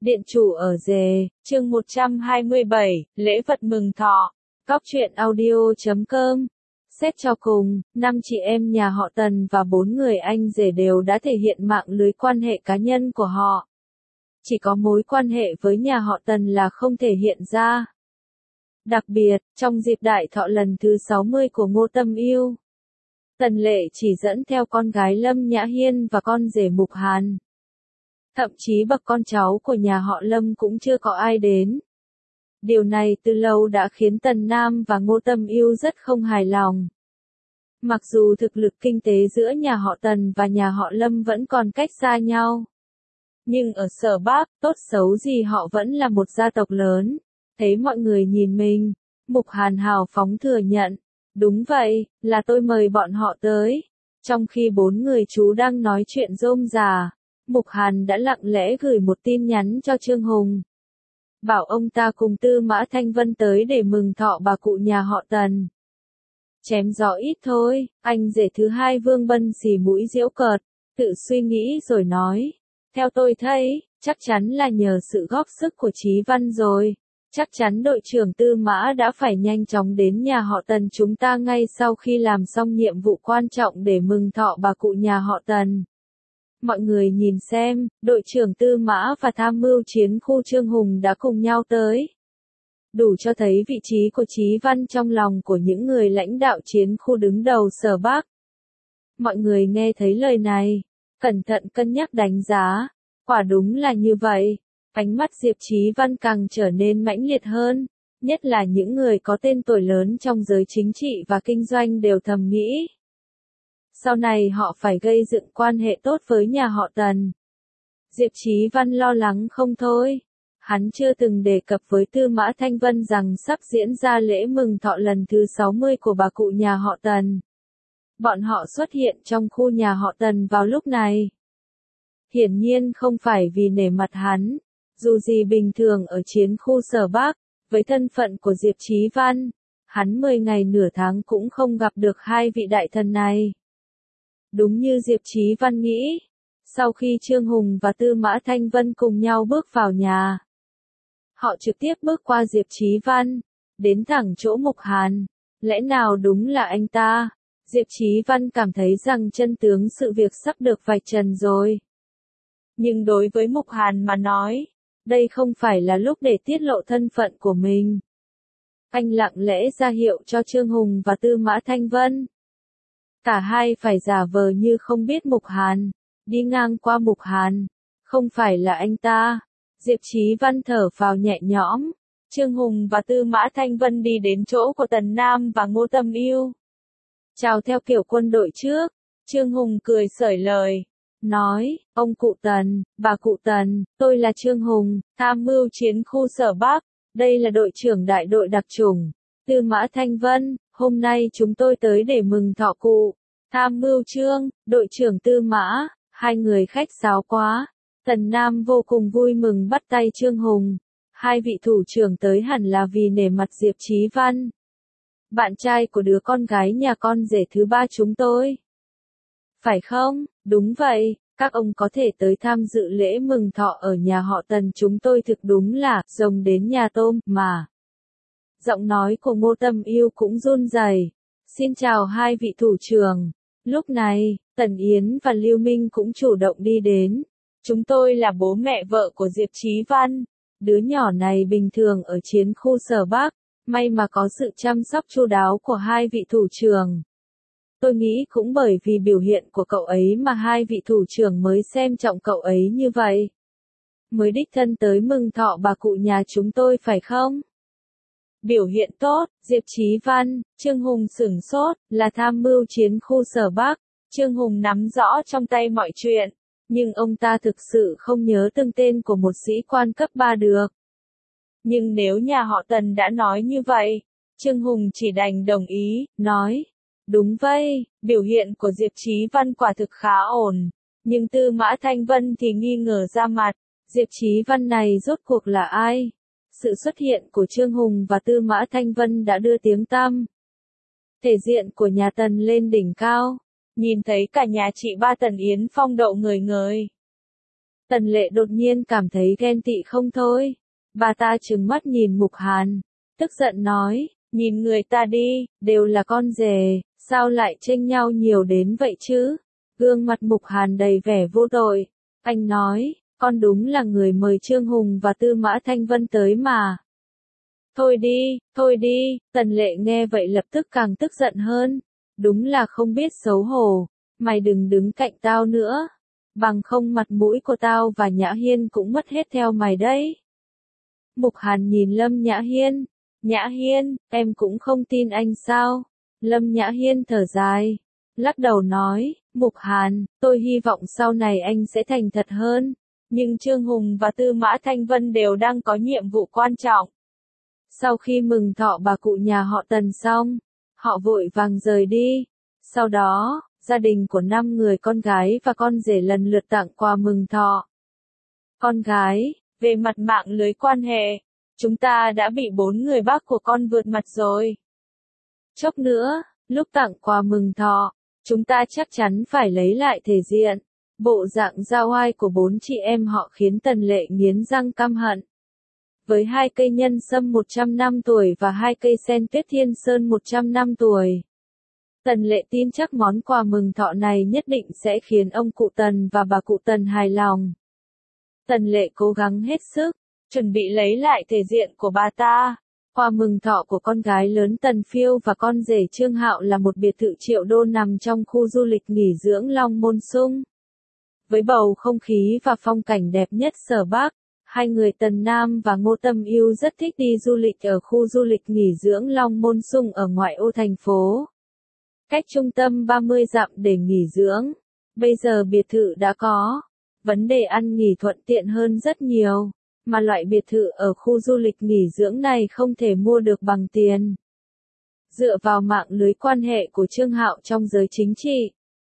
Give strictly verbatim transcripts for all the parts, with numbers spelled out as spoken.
Điện chủ ở Dề, chương một trăm hai mươi bảy, lễ vật mừng thọ. Cóc truyện audio chấm com. Xét cho cùng, năm chị em nhà họ Tần và bốn người anh rể đều đã thể hiện mạng lưới quan hệ cá nhân của họ. Chỉ có mối quan hệ với nhà họ Tần là không thể hiện ra. Đặc biệt, trong dịp đại thọ lần thứ sáu mươi của Ngô Tâm Yêu, Tần Lệ chỉ dẫn theo con gái Lâm Nhã Hiên và con rể Mục Hàn. Thậm chí bậc con cháu của nhà họ Lâm cũng chưa có ai đến. Điều này từ lâu đã khiến Tần Nam và Ngô Tâm Yêu rất không hài lòng. Mặc dù thực lực kinh tế giữa nhà họ Tần và nhà họ Lâm vẫn còn cách xa nhau, nhưng ở Sở Bắc, tốt xấu gì họ vẫn là một gia tộc lớn. Thấy mọi người nhìn mình, Mục Hàn hào phóng thừa nhận, đúng vậy, là tôi mời bọn họ tới. Trong khi bốn người chú đang nói chuyện rôm rà, Mục Hàn đã lặng lẽ gửi một tin nhắn cho Trương Hùng, bảo ông ta cùng Tư Mã Thanh Vân tới để mừng thọ bà cụ nhà họ Tần. Chém gió ít thôi, anh rể thứ hai Vương Bân xì mũi giễu cợt, tự suy nghĩ rồi nói, theo tôi thấy, chắc chắn là nhờ sự góp sức của Chí Văn rồi. Chắc chắn đội trưởng Tư Mã đã phải nhanh chóng đến nhà họ Tần chúng ta ngay sau khi làm xong nhiệm vụ quan trọng để mừng thọ bà cụ nhà họ Tần. Mọi người nhìn xem, đội trưởng Tư Mã và tham mưu chiến khu Trương Hùng đã cùng nhau tới. Đủ cho thấy vị trí của Chí Văn trong lòng của những người lãnh đạo chiến khu đứng đầu Sở Bắc. Mọi người nghe thấy lời này, cẩn thận cân nhắc đánh giá, quả đúng là như vậy. Ánh mắt Diệp Chí Văn càng trở nên mãnh liệt hơn, nhất là những người có tên tuổi lớn trong giới chính trị và kinh doanh đều thầm nghĩ. Sau này họ phải gây dựng quan hệ tốt với nhà họ Tần. Diệp Chí Văn lo lắng không thôi. Hắn chưa từng đề cập với Tư Mã Thanh Vân rằng sắp diễn ra lễ mừng thọ lần thứ sáu mươi của bà cụ nhà họ Tần. Bọn họ xuất hiện trong khu nhà họ Tần vào lúc này. Hiển nhiên không phải vì nể mặt hắn. Dù gì bình thường ở chiến khu Sở Bắc, với thân phận của Diệp Chí Văn, hắn mười ngày nửa tháng cũng không gặp được hai vị đại thần này. Đúng như Diệp Chí Văn nghĩ, sau khi Trương Hùng và Tư Mã Thanh Vân cùng nhau bước vào nhà, họ trực tiếp bước qua Diệp Chí Văn, đến thẳng chỗ Mục Hàn. Lẽ nào đúng là anh ta? Diệp Chí Văn cảm thấy rằng chân tướng sự việc sắp được vạch trần rồi. Nhưng đối với Mục Hàn mà nói, đây không phải là lúc để tiết lộ thân phận của mình. Anh lặng lẽ ra hiệu cho Trương Hùng và Tư Mã Thanh Vân. Cả hai phải giả vờ như không biết Mục Hàn, đi ngang qua Mục Hàn, không phải là anh ta. Diệp Chí Văn thở phào nhẹ nhõm. Trương Hùng và Tư Mã Thanh Vân đi đến chỗ của Tần Nam và Ngô Tâm Yêu. Chào theo kiểu quân đội trước. Trương Hùng cười xởi lời, nói, ông cụ Tần, bà cụ Tần, tôi là Trương Hùng, tham mưu chiến khu Sở Bắc, đây là đội trưởng đại đội đặc chủng, Tư Mã Thanh Vân, hôm nay chúng tôi tới để mừng thọ cụ, tham mưu Trương, đội trưởng Tư Mã, hai người khách sáo quá. Tần Nam vô cùng vui mừng bắt tay Trương Hùng, hai vị thủ trưởng tới hẳn là vì nể mặt Diệp Chí Văn, bạn trai của đứa con gái nhà con rể thứ ba chúng tôi. Phải không? Đúng vậy, các ông có thể tới tham dự lễ mừng thọ ở nhà họ Tần chúng tôi thực đúng là rồng đến nhà tôm mà. Giọng nói của Ngô Tâm Yêu cũng run rẩy. Xin chào hai vị thủ trưởng. Lúc này, Tần Yến và Lưu Minh cũng chủ động đi đến. Chúng tôi là bố mẹ vợ của Diệp Chí Văn. Đứa nhỏ này bình thường ở chiến khu Sở Bắc, may mà có sự chăm sóc chu đáo của hai vị thủ trưởng. Tôi nghĩ cũng bởi vì biểu hiện của cậu ấy mà hai vị thủ trưởng mới xem trọng cậu ấy như vậy. Mới đích thân tới mừng thọ bà cụ nhà chúng tôi phải không? Biểu hiện tốt, Diệp Chí Văn, Trương Hùng sửng sốt, là tham mưu chiến khu Sở Bắc. Trương Hùng nắm rõ trong tay mọi chuyện, nhưng ông ta thực sự không nhớ từng tên của một sĩ quan cấp ba được. Nhưng nếu nhà họ Tần đã nói như vậy, Trương Hùng chỉ đành đồng ý, nói. Đúng vậy, biểu hiện của Diệp Chí Văn quả thực khá ổn, nhưng Tư Mã Thanh Vân thì nghi ngờ ra mặt, Diệp Chí Văn này rốt cuộc là ai? Sự xuất hiện của Trương Hùng và Tư Mã Thanh Vân đã đưa tiếng tăm thể diện của nhà Tần lên đỉnh cao, nhìn thấy cả nhà chị ba Tần Yến phong độ ngời ngời. Tần Lệ đột nhiên cảm thấy ghen tị không thôi. Bà ta trừng mắt nhìn Mục Hàn, tức giận nói, nhìn người ta đi, đều là con rể, sao lại chênh nhau nhiều đến vậy chứ? Gương mặt Mục Hàn đầy vẻ vô tội. Anh nói, con đúng là người mời Trương Hùng và Tư Mã Thanh Vân tới mà. Thôi đi, thôi đi, Tần Lệ nghe vậy lập tức càng tức giận hơn. Đúng là không biết xấu hổ, mày đừng đứng cạnh tao nữa. Bằng không mặt mũi của tao và Nhã Hiên cũng mất hết theo mày đấy. Mục Hàn nhìn Lâm Nhã Hiên. Nhã Hiên, em cũng không tin anh sao? Lâm Nhã Hiên thở dài, lắc đầu nói, Mục Hàn, tôi hy vọng sau này anh sẽ thành thật hơn. Nhưng Trương Hùng và Tư Mã Thanh Vân đều đang có nhiệm vụ quan trọng. Sau khi mừng thọ bà cụ nhà họ Tần xong, họ vội vàng rời đi. Sau đó, gia đình của năm người con gái và con rể lần lượt tặng quà mừng thọ. Con gái, về mặt mạng lưới quan hệ, chúng ta đã bị bốn người bác của con vượt mặt rồi. Chốc nữa, lúc tặng quà mừng thọ, chúng ta chắc chắn phải lấy lại thể diện. Bộ dạng giao oai của bốn chị em họ khiến Tần Lệ nghiến răng căm hận. Với hai cây nhân sâm một trăm năm tuổi và hai cây sen tuyết thiên sơn một trăm năm tuổi, Tần Lệ tin chắc món quà mừng thọ này nhất định sẽ khiến ông cụ Tần và bà cụ Tần hài lòng. Tần Lệ cố gắng hết sức, chuẩn bị lấy lại thể diện của bà ta. Quà mừng thọ của con gái lớn Tần Phiêu và con rể Trương Hạo là một biệt thự triệu đô nằm trong khu du lịch nghỉ dưỡng Long Môn Sung. Với bầu không khí và phong cảnh đẹp nhất Sở Bắc, hai người Tần Nam và Ngô Tâm Ưu rất thích đi du lịch ở khu du lịch nghỉ dưỡng Long Môn Sung ở ngoại ô thành phố. Cách trung tâm ba mươi dặm để nghỉ dưỡng. Bây giờ biệt thự đã có. Vấn đề ăn nghỉ thuận tiện hơn rất nhiều. Mà loại biệt thự ở khu du lịch nghỉ dưỡng này không thể mua được bằng tiền. Dựa vào mạng lưới quan hệ của Trương Hạo trong giới chính trị,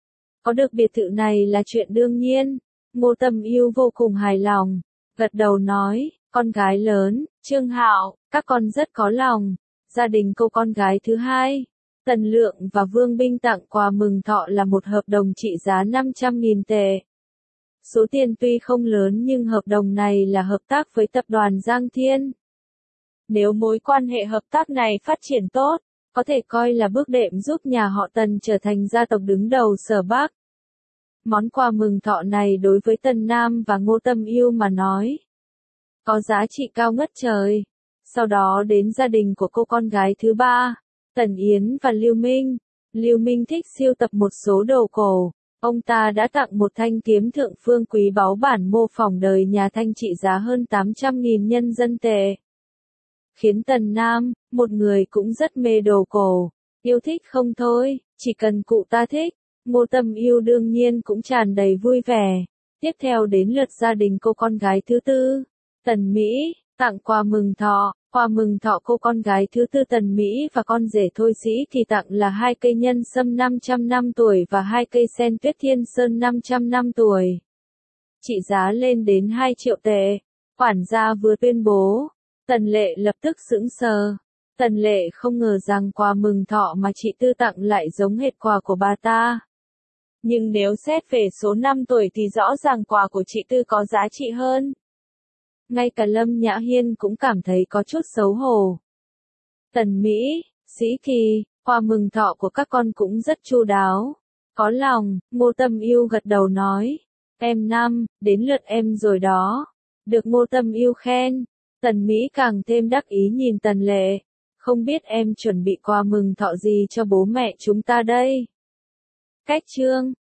có được biệt thự này là chuyện đương nhiên. Ngô Tâm Ưu vô cùng hài lòng, gật đầu nói, con gái lớn, Trương Hạo, các con rất có lòng. Gia đình cô con gái thứ hai, Tần Lượng và Vương Binh tặng quà mừng thọ là một hợp đồng trị giá năm trăm nghìn tệ. Số tiền tuy không lớn nhưng hợp đồng này là hợp tác với tập đoàn Giang Thiên. Nếu mối quan hệ hợp tác này phát triển tốt, có thể coi là bước đệm giúp nhà họ Tần trở thành gia tộc đứng đầu Sở Bắc. Món quà mừng thọ này đối với Tần Nam và Ngô Tâm Ưu mà nói, có giá trị cao ngất trời. Sau đó đến gia đình của cô con gái thứ ba, Tần Yến và Lưu Minh. Lưu Minh thích sưu tập một số đồ cổ. Ông ta đã tặng một thanh kiếm thượng phương quý báu bản mô phỏng đời nhà Thanh trị giá hơn tám trăm nghìn nhân dân tệ. Khiến Tần Nam, một người cũng rất mê đồ cổ, yêu thích không thôi, chỉ cần cụ ta thích. Ngô Tâm Ưu đương nhiên cũng tràn đầy vui vẻ. Tiếp theo đến lượt gia đình cô con gái thứ tư, Tần Mỹ, tặng quà mừng thọ. Quà mừng thọ cô con gái thứ tư Tần Mỹ và con rể Thôi Sĩ thì tặng là hai cây nhân sâm năm trăm năm tuổi và hai cây sen tuyết thiên sơn năm trăm năm tuổi. Trị giá lên đến hai triệu tệ. Quản gia vừa tuyên bố, Tần Lệ lập tức sững sờ. Tần Lệ không ngờ rằng quà mừng thọ mà chị Tư tặng lại giống hệt quà của bà ta. Nhưng nếu xét về số năm tuổi thì rõ ràng quà của chị Tư có giá trị hơn. Ngay cả Lâm Nhã Hiên cũng cảm thấy có chút xấu hổ. Tần Mỹ, Sĩ Kỳ, quà mừng thọ của các con cũng rất chu đáo. Có lòng, Ngô Tâm Ưu gật đầu nói. Em Năm, đến lượt em rồi đó. Được Ngô Tâm Ưu khen. Tần Mỹ càng thêm đắc ý nhìn Tần Lệ. Không biết em chuẩn bị quà mừng thọ gì cho bố mẹ chúng ta đây? Cách chương